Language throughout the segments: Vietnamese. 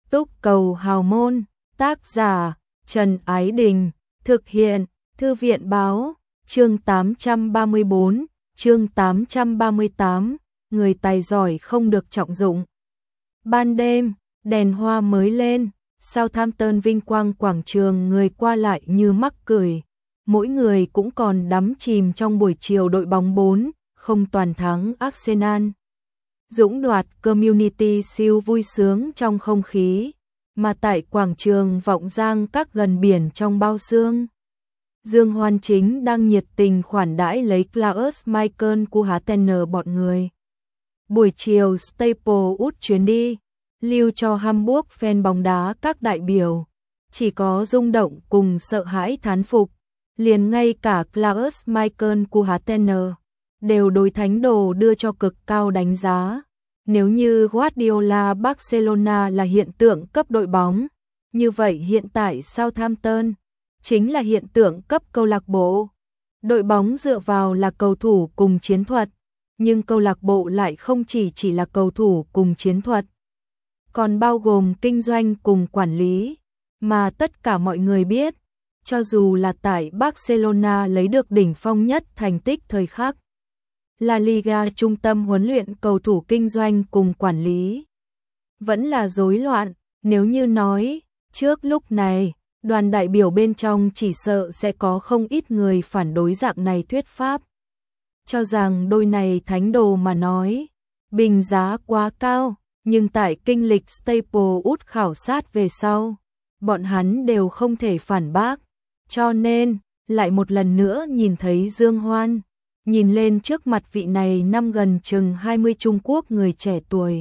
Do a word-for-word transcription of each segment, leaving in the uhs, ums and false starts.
Túc Cầu Hào Môn, tác giả Trần Ái Đình, thực hiện Thư viện Báo, chương tám trăm ba mươi bốn, chương tám trăm ba mươi tám, người tài giỏi không được trọng dụng. Ban đêm, đèn hoa mới lên, Southampton vinh quang quảng trường người qua lại như mắc cười, mỗi người cũng còn đắm chìm trong buổi chiều đội bóng bốn không toàn thắng Arsenal. Dũng đoạt Community Shield vui sướng trong không khí, mà tại quảng trường vọng giang các gần biển trong bao sương. Dương Hoan chính đang nhiệt tình khoản đãi lấy Klaus Michael Kuhatener bọn người. Buổi chiều Staplewood chuyến đi, lưu cho Hamburg fan bóng đá các đại biểu, chỉ có rung động cùng sợ hãi thán phục, liền ngay cả Klaus Michael Kuhatener đều đối thánh đồ đưa cho cực cao đánh giá. Nếu như Guardiola Barcelona là hiện tượng cấp đội bóng, như vậy hiện tại Southampton chính là hiện tượng cấp câu lạc bộ. Đội bóng dựa vào là cầu thủ cùng chiến thuật, nhưng câu lạc bộ lại không chỉ chỉ là cầu thủ cùng chiến thuật, còn bao gồm kinh doanh cùng quản lý, mà tất cả mọi người biết, cho dù là tại Barcelona lấy được đỉnh phong nhất thành tích thời khắc, La Liga trung tâm huấn luyện cầu thủ kinh doanh cùng quản lý vẫn là rối loạn. Nếu như nói trước lúc này, đoàn đại biểu bên trong chỉ sợ sẽ có không ít người phản đối dạng này thuyết pháp, cho rằng đôi này thánh đồ mà nói bình giá quá cao, nhưng tại kinh lịch Staplewood khảo sát về sau, bọn hắn đều không thể phản bác, cho nên lại một lần nữa nhìn thấy Dương Hoan nhìn lên trước mặt vị này năm gần chừng hai mươi Trung Quốc người trẻ tuổi.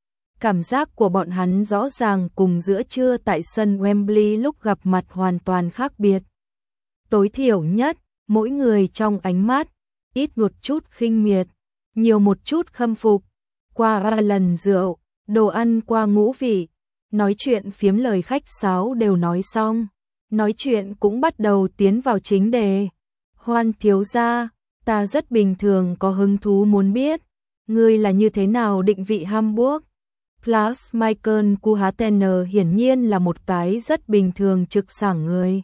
Cảm giác của bọn hắn rõ ràng cùng giữa trưa tại sân Wembley lúc gặp mặt hoàn toàn khác biệt. Tối thiểu nhất, mỗi người trong ánh mắt, ít một chút khinh miệt, nhiều một chút khâm phục. Qua ba lần rượu, đồ ăn qua ngũ vị, nói chuyện phiếm lời khách sáo đều nói xong. Nói chuyện cũng bắt đầu tiến vào chính đề. Hoan thiếu gia, ta rất bình thường có hứng thú muốn biết, ngươi là như thế nào định vị Hamburg? Klaus Michael Kuhatener hiển nhiên là một cái rất bình thường trực sảng người.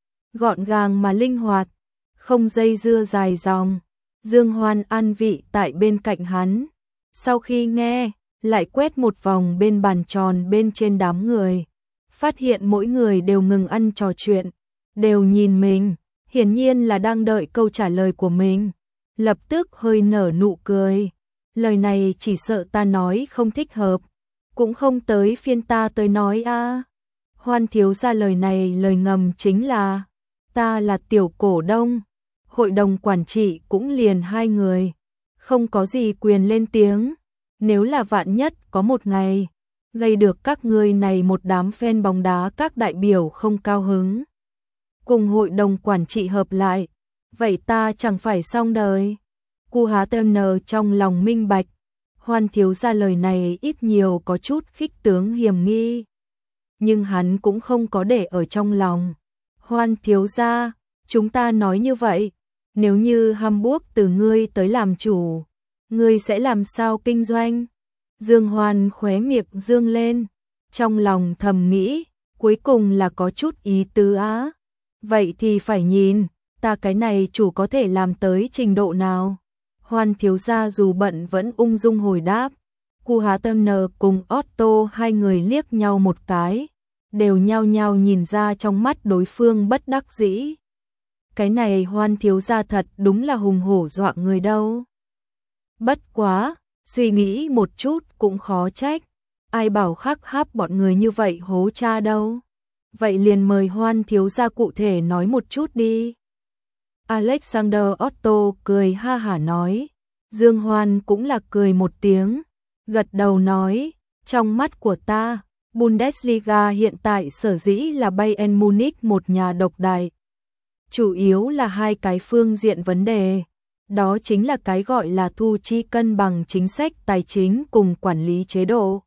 Gọn gàng mà linh hoạt, không dây dưa dài dòng. Dương Hoan an vị tại bên cạnh hắn. Sau khi nghe, lại quét một vòng bên bàn tròn bên trên đám người. Phát hiện mỗi người đều ngừng ăn trò chuyện, đều nhìn mình, hiển nhiên là đang đợi câu trả lời của mình. Lập tức hơi nở nụ cười. Lời này chỉ sợ ta nói không thích hợp, cũng không tới phiên ta tới nói a. À. Hoan thiếu gia lời này lời ngầm chính là ta là tiểu cổ đông, hội đồng quản trị cũng liền hai người, không có gì quyền lên tiếng. Nếu là vạn nhất có một ngày gây được các ngươi này một đám fan bóng đá các đại biểu không cao hứng, cùng hội đồng quản trị hợp lại, vậy ta chẳng phải xong đời. Kuhatener trong lòng minh bạch, Hoan thiếu gia lời này ít nhiều có chút khích tướng hiểm nghi, nhưng hắn cũng không có để ở trong lòng. Hoan thiếu gia, chúng ta nói như vậy, nếu như Hamburg từ ngươi tới làm chủ, ngươi sẽ làm sao kinh doanh? Dương Hoan khóe miệng dương lên, trong lòng thầm nghĩ, cuối cùng là có chút ý tứ á. Vậy thì phải nhìn, ta cái này chủ có thể làm tới trình độ nào? Hoan thiếu gia dù bận vẫn ung dung hồi đáp. Kuhatener cùng Otto hai người liếc nhau một cái, đều nhao nhao nhìn ra trong mắt đối phương bất đắc dĩ. Cái này Hoan thiếu gia thật đúng là hùng hổ dọa người đâu. Bất quá, suy nghĩ một chút cũng khó trách, ai bảo khắc háp bọn người như vậy hố cha đâu. Vậy liền mời Hoan thiếu gia cụ thể nói một chút đi. Alexander Otto cười ha hả nói. Dương Hoan cũng là cười một tiếng, gật đầu nói, trong mắt của ta, Bundesliga hiện tại sở dĩ là Bayern Munich một nhà độc đại. Chủ yếu là hai cái phương diện vấn đề, đó chính là cái gọi là thu chi cân bằng chính sách tài chính cùng quản lý chế độ.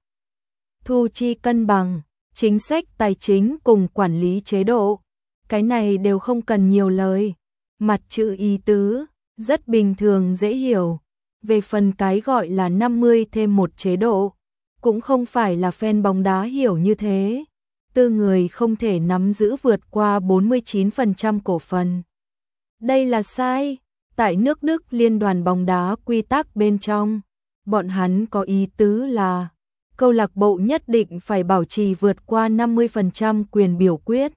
Thu chi cân bằng, chính sách tài chính cùng quản lý chế độ, cái này đều không cần nhiều lời, mặt chữ ý tứ, rất bình thường dễ hiểu. Về phần cái gọi là năm mươi thêm một chế độ, cũng không phải là fan bóng đá hiểu như thế. Tư người không thể nắm giữ vượt qua bốn mươi chín phần trăm cổ phần. Đây là sai. Tại nước Đức Liên đoàn bóng đá quy tắc bên trong, bọn hắn có ý tứ là câu lạc bộ nhất định phải bảo trì vượt qua năm mươi phần trăm quyền biểu quyết.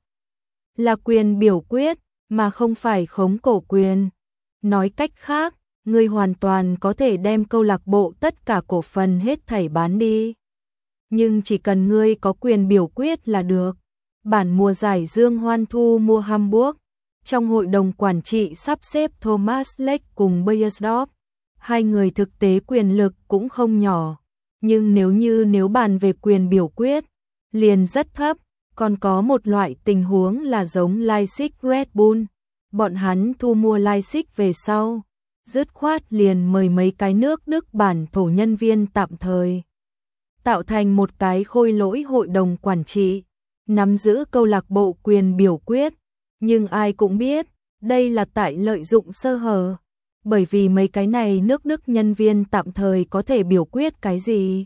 Là quyền biểu quyết mà không phải khống cổ quyền. Nói cách khác, người hoàn toàn có thể đem câu lạc bộ tất cả cổ phần hết thảy bán đi. Nhưng chỉ cần ngươi có quyền biểu quyết là được. Bản mùa giải Dương Hoan thu mua Hamburg. Trong hội đồng quản trị sắp xếp Thomas Lech cùng Beiersdorf. Hai người thực tế quyền lực cũng không nhỏ. Nhưng nếu như nếu bàn về quyền biểu quyết, liền rất thấp. Còn có một loại tình huống là giống Leipzig Red Bull. Bọn hắn thu mua Leipzig về sau, dứt khoát liền mời mấy cái nước Đức bản thổ nhân viên tạm thời. Tạo thành một cái khôi lỗi hội đồng quản trị, nắm giữ câu lạc bộ quyền biểu quyết. Nhưng ai cũng biết, đây là tại lợi dụng sơ hở. Bởi vì mấy cái này nước Đức nhân viên tạm thời có thể biểu quyết cái gì?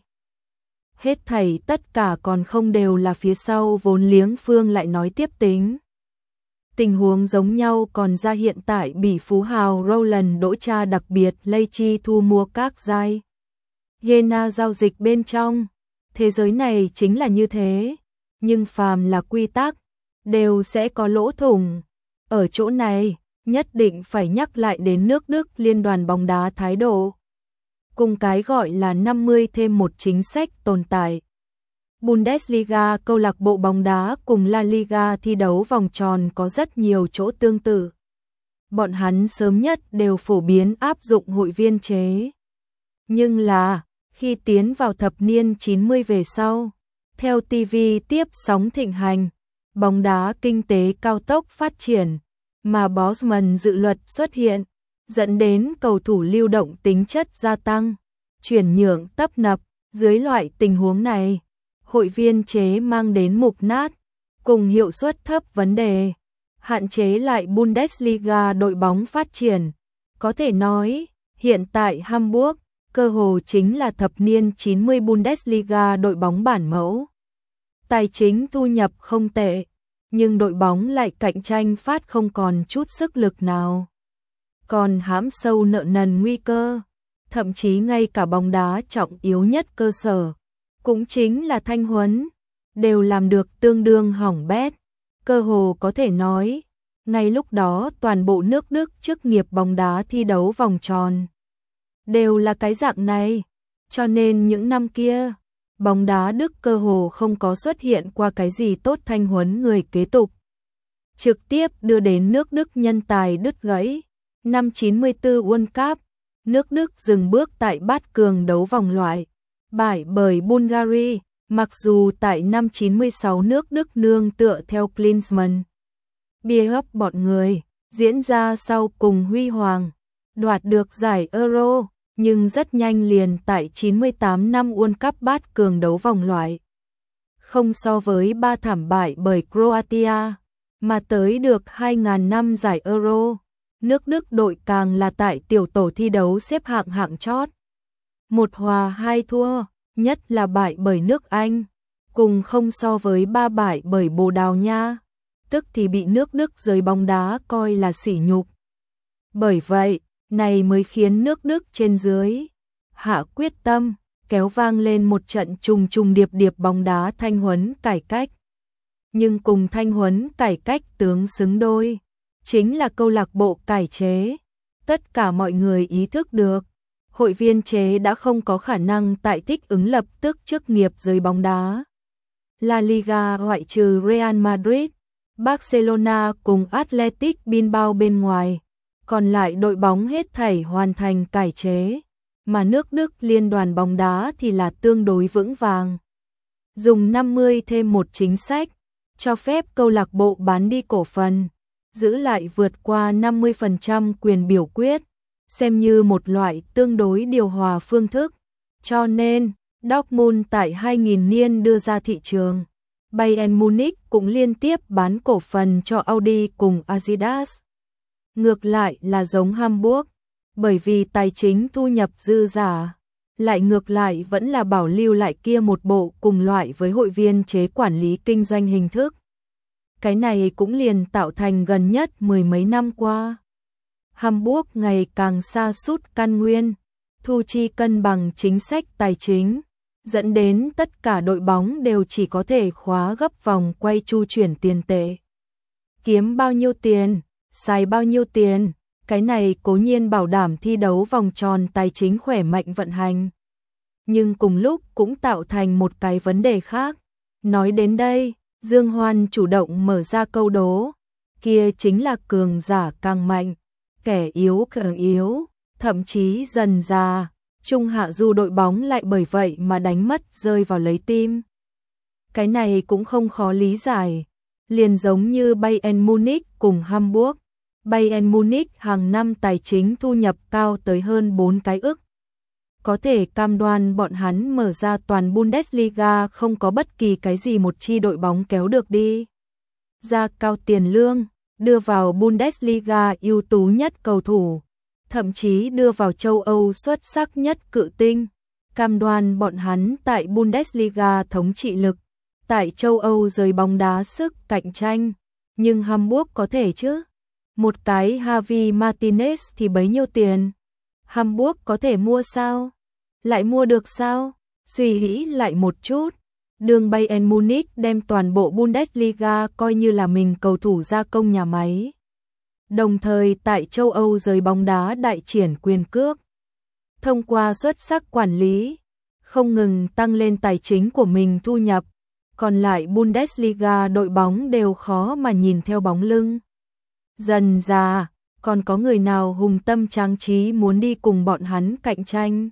Hết thảy tất cả còn không đều là phía sau vốn liếng phương lại nói tiếp tính. Tình huống giống nhau còn ra hiện tại Bỉ phú hào Roland đỗ cha đặc biệt Leichy thu mua các giai. Jena giao dịch bên trong. Thế giới này chính là như thế. Nhưng phàm là quy tắc, đều sẽ có lỗ thủng. Ở chỗ này, nhất định phải nhắc lại đến nước Đức Liên đoàn bóng đá thái độ. Cùng cái gọi là năm mươi thêm một chính sách tồn tại. Bundesliga câu lạc bộ bóng đá cùng La Liga thi đấu vòng tròn có rất nhiều chỗ tương tự. Bọn hắn sớm nhất đều phổ biến áp dụng hội viên chế. Nhưng là, khi tiến vào thập niên chín mươi về sau, theo ti vi tiếp sóng thịnh hành, bóng đá kinh tế cao tốc phát triển, mà Bosman dự luật xuất hiện, dẫn đến cầu thủ lưu động tính chất gia tăng, chuyển nhượng tấp nập. Dưới loại tình huống này, hội viên chế mang đến mục nát, cùng hiệu suất thấp vấn đề, hạn chế lại Bundesliga đội bóng phát triển. Có thể nói, hiện tại Hamburg, cơ hồ chính là thập niên chín mươi Bundesliga đội bóng bản mẫu. Tài chính thu nhập không tệ, nhưng đội bóng lại cạnh tranh phát không còn chút sức lực nào. Còn hãm sâu nợ nần nguy cơ, thậm chí ngay cả bóng đá trọng yếu nhất cơ sở, cũng chính là thanh huấn, đều làm được tương đương hỏng bét. Cơ hồ có thể nói, ngay lúc đó toàn bộ nước Đức chức nghiệp bóng đá thi đấu vòng tròn đều là cái dạng này, cho nên những năm kia, bóng đá Đức cơ hồ không có xuất hiện qua cái gì tốt thanh huấn người kế tục. Trực tiếp đưa đến nước Đức nhân tài đứt gãy. Năm chín mươi tư World Cup, nước Đức dừng bước tại bát cường đấu vòng loại, bại bởi Bulgaria, mặc dù tại năm chín mươi sáu nước Đức nương tựa theo Klinsmann. Bierhoff bọn người, diễn ra sau cùng huy hoàng, đoạt được giải Euro, nhưng rất nhanh liền tại chín mươi tám năm World Cup bát cường đấu vòng loại. Không so với ba thảm bại bởi Croatia, mà tới được hai nghìn năm giải Euro. Nước Đức đội càng là tại tiểu tổ thi đấu xếp hạng hạng chót. Một hòa hai thua, nhất là bại bởi nước Anh, cùng không so với ba bại bởi Bồ Đào Nha, tức thì bị nước Đức giới bóng đá coi là sỉ nhục. Bởi vậy, này mới khiến nước Đức trên dưới hạ quyết tâm, kéo vang lên một trận trùng trùng điệp điệp bóng đá thanh huấn cải cách. Nhưng cùng thanh huấn cải cách tướng xứng đôi, chính là câu lạc bộ cải chế. Tất cả mọi người ý thức được, hội viên chế đã không có khả năng tại thích ứng lập tức chức nghiệp giới bóng đá. La Liga ngoại trừ Real Madrid, Barcelona cùng Athletic Bilbao bên ngoài, còn lại đội bóng hết thảy hoàn thành cải chế, mà nước Đức Liên đoàn bóng đá thì là tương đối vững vàng. Dùng năm mươi thêm một chính sách, cho phép câu lạc bộ bán đi cổ phần, giữ lại vượt qua năm mươi phần trăm quyền biểu quyết, xem như một loại tương đối điều hòa phương thức. Cho nên, Dortmund tại hai nghìn niên đưa ra thị trường. Bayern Munich cũng liên tiếp bán cổ phần cho Audi cùng Adidas. Ngược lại là giống Hamburg, bởi vì tài chính thu nhập dư giả, lại ngược lại vẫn là bảo lưu lại kia một bộ cùng loại với hội viên chế quản lý kinh doanh hình thức. Cái này cũng liền tạo thành gần nhất mười mấy năm qua. Hamburg ngày càng sa sút căn nguyên, thu chi cân bằng chính sách tài chính, dẫn đến tất cả đội bóng đều chỉ có thể khóa gấp vòng quay chu chuyển tiền tệ. Kiếm bao nhiêu tiền, xài bao nhiêu tiền, cái này cố nhiên bảo đảm thi đấu vòng tròn tài chính khỏe mạnh vận hành. Nhưng cùng lúc cũng tạo thành một cái vấn đề khác. Nói đến đây, Dương Hoan chủ động mở ra câu đố, kia chính là cường giả càng mạnh, kẻ yếu càng yếu, thậm chí dần già, trung hạ du đội bóng lại bởi vậy mà đánh mất rơi vào lấy tim. Cái này cũng không khó lý giải, liền giống như Bayern Munich cùng Hamburg. Bayern Munich hàng năm tài chính thu nhập cao tới hơn bốn cái ức. Có thể cam đoan bọn hắn mở ra toàn Bundesliga không có bất kỳ cái gì một chi đội bóng kéo được đi. Ra cao tiền lương, đưa vào Bundesliga ưu tú nhất cầu thủ, thậm chí đưa vào châu Âu xuất sắc nhất cự tinh, cam đoan bọn hắn tại Bundesliga thống trị lực, tại châu Âu giới bóng đá sức cạnh tranh. Nhưng Hamburg có thể chứ? Một cái Javi Martinez thì bấy nhiêu tiền? Hamburg có thể mua sao? Lại mua được sao? Suy nghĩ lại một chút. Đường Bayern Munich đem toàn bộ Bundesliga coi như là mình cầu thủ gia công nhà máy. Đồng thời tại châu Âu giới bóng đá đại triển quyền cước. Thông qua xuất sắc quản lý, không ngừng tăng lên tài chính của mình thu nhập. Còn lại Bundesliga đội bóng đều khó mà nhìn theo bóng lưng. Dần dà, còn có người nào hùng tâm tráng trí muốn đi cùng bọn hắn cạnh tranh.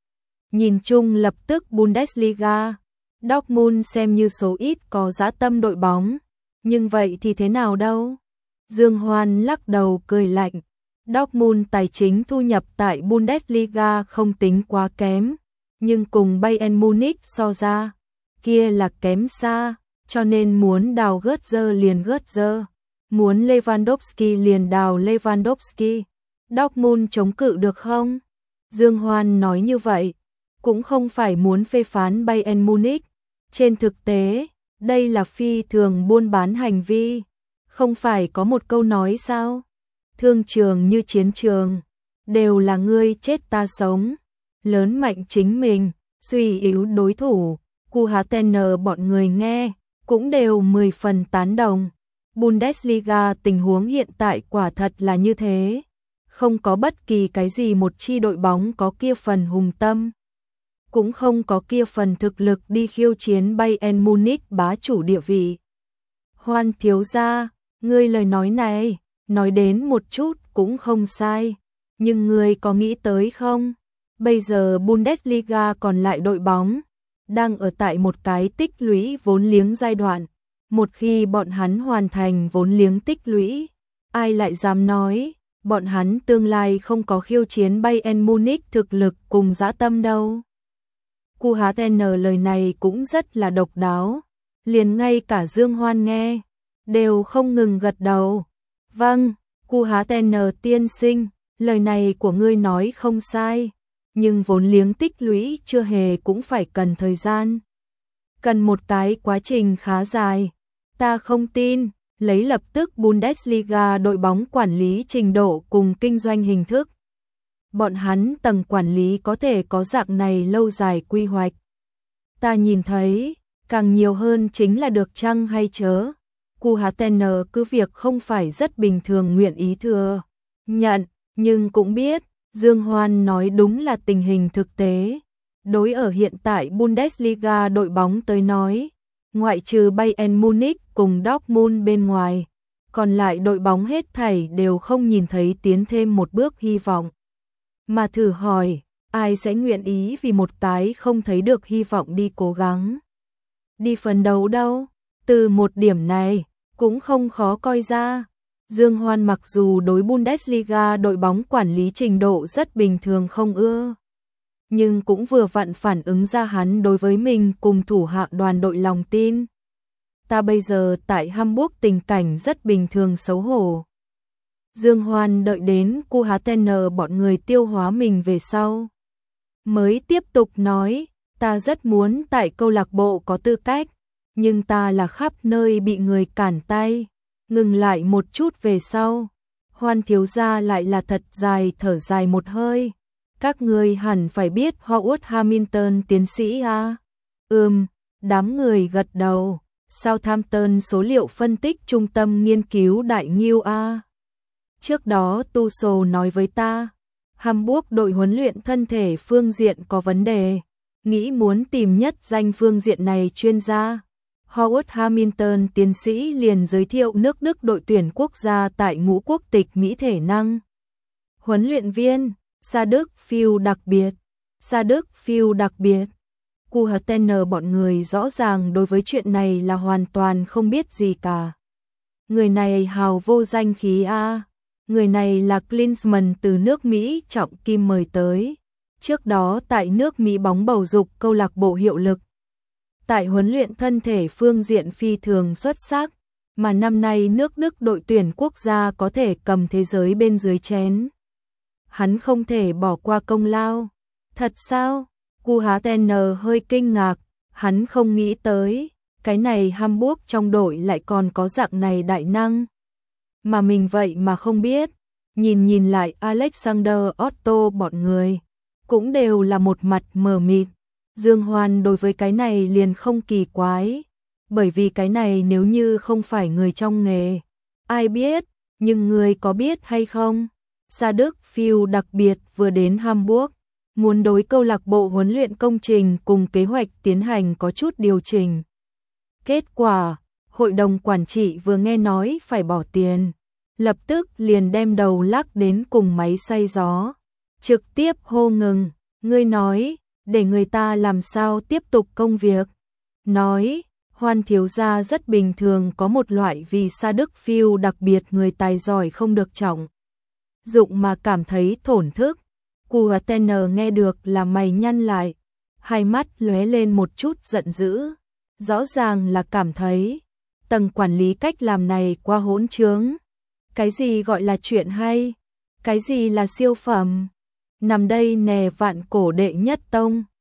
Nhìn chung lập tức Bundesliga, Dortmund xem như số ít có dã tâm đội bóng, nhưng vậy thì thế nào đâu? Dương Hoan lắc đầu cười lạnh, Dortmund tài chính thu nhập tại Bundesliga không tính quá kém, nhưng cùng Bayern Munich so ra, kia là kém xa, cho nên muốn đào gớt dơ liền gớt dơ. Muốn Lewandowski liền đào Lewandowski. Dortmund chống cự được không? Dương Hoan nói như vậy, cũng không phải muốn phê phán Bayern Munich. Trên thực tế, đây là phi thường buôn bán hành vi. Không phải có một câu nói sao? Thương trường như chiến trường, đều là ngươi chết ta sống. Lớn mạnh chính mình, suy yếu đối thủ. Kuhatener bọn người nghe, cũng đều mười phần tán đồng. Bundesliga tình huống hiện tại quả thật là như thế. Không có bất kỳ cái gì một chi đội bóng có kia phần hùng tâm. Cũng không có kia phần thực lực đi khiêu chiến Bayern Munich bá chủ địa vị. Hoan thiếu gia, ngươi lời nói này, nói đến một chút cũng không sai. Nhưng ngươi có nghĩ tới không? Bây giờ Bundesliga còn lại đội bóng, đang ở tại một cái tích lũy vốn liếng giai đoạn. Một khi bọn hắn hoàn thành vốn liếng tích lũy, ai lại dám nói, bọn hắn tương lai không có khiêu chiến Bayern Munich thực lực cùng dã tâm đâu. Kuhatener lời này cũng rất là độc đáo, liền ngay cả Dương Hoan nghe, đều không ngừng gật đầu. Vâng, Kuhatener tiên sinh, lời này của ngươi nói không sai, nhưng vốn liếng tích lũy chưa hề cũng phải cần thời gian. Cần một cái quá trình khá dài. Ta không tin, lấy lập tức Bundesliga đội bóng quản lý trình độ cùng kinh doanh hình thức. Bọn hắn tầng quản lý có thể có dạng này lâu dài quy hoạch. Ta nhìn thấy, càng nhiều hơn chính là được chăng hay chớ. Kuhatener cứ việc không phải rất bình thường nguyện ý thừa nhận, nhưng cũng biết, Dương Hoan nói đúng là tình hình thực tế. Đối ở hiện tại Bundesliga đội bóng tới nói, ngoại trừ Bayern Munich cùng Dortmund bên ngoài, còn lại đội bóng hết thảy đều không nhìn thấy tiến thêm một bước hy vọng. Mà thử hỏi, ai sẽ nguyện ý vì một cái không thấy được hy vọng đi cố gắng, đi phấn đấu đâu? Từ một điểm này, cũng không khó coi ra. Dương Hoan mặc dù đối Bundesliga đội bóng quản lý trình độ rất bình thường không ưa, nhưng cũng vừa vặn phản ứng ra hắn đối với mình cùng thủ hạ đoàn đội lòng tin. Ta bây giờ tại Hamburg tình cảnh rất bình thường xấu hổ. Dương Hoan đợi đến Kuhatener bọn người tiêu hóa mình về sau, mới tiếp tục nói, ta rất muốn tại câu lạc bộ có tư cách, nhưng ta là khắp nơi bị người cản tay. Ngừng lại một chút về sau, Hoan thiếu gia lại là thật dài thở dài một hơi. Các người hẳn phải biết Howard Hamilton tiến sĩ à? Ừm, đám người gật đầu. Southampton số liệu phân tích trung tâm nghiên cứu đại nghiêu à? Trước đó Tuchel nói với ta, Hamburg đội huấn luyện thân thể phương diện có vấn đề, nghĩ muốn tìm nhất danh phương diện này chuyên gia. Howard Hamilton tiến sĩ liền giới thiệu nước Đức đội tuyển quốc gia tại ngũ quốc tịch Mỹ thể năng. Huấn luyện viên, Sa Đức Phiêu đặc biệt, Sa Đức Phiêu đặc biệt. Kuhtenner bọn người rõ ràng đối với chuyện này là hoàn toàn không biết gì cả. Người này hào vô danh khí a. Người này là Klinsmann từ nước Mỹ trọng kim mời tới. Trước đó tại nước Mỹ bóng bầu dục câu lạc bộ hiệu lực. Tại huấn luyện thân thể phương diện phi thường xuất sắc, mà năm nay nước Đức đội tuyển quốc gia có thể cầm thế giới bên dưới chén. Hắn không thể bỏ qua công lao. Thật sao? Kuhtenner hơi kinh ngạc, hắn không nghĩ tới, cái này Hamburg trong đội lại còn có dạng này đại năng. Mà mình vậy mà không biết, nhìn nhìn lại Alexander Otto bọn người, cũng đều là một mặt mờ mịt. Dương Hoan đối với cái này liền không kỳ quái, bởi vì cái này nếu như không phải người trong nghề, ai biết, nhưng người có biết hay không? Sa Đức Phiêu đặc biệt vừa đến Hamburg, muốn đối câu lạc bộ huấn luyện công trình cùng kế hoạch tiến hành có chút điều chỉnh. Kết quả, hội đồng quản trị vừa nghe nói phải bỏ tiền, lập tức liền đem đầu lắc đến cùng máy xay gió, trực tiếp hô ngừng, ngươi nói, để người ta làm sao tiếp tục công việc. Nói, Hoan thiếu gia rất bình thường có một loại vì Sa Đức Phiêu đặc biệt người tài giỏi không được trọng dụng mà cảm thấy thổn thức. Kuhtenner nghe được là mày nhăn lại, hai mắt lóe lên một chút giận dữ, rõ ràng là cảm thấy tầng quản lý cách làm này quá hỗn trướng. Cái gì gọi là chuyện hay? Cái gì là siêu phẩm? Nằm đây nè vạn cổ đệ nhất tông.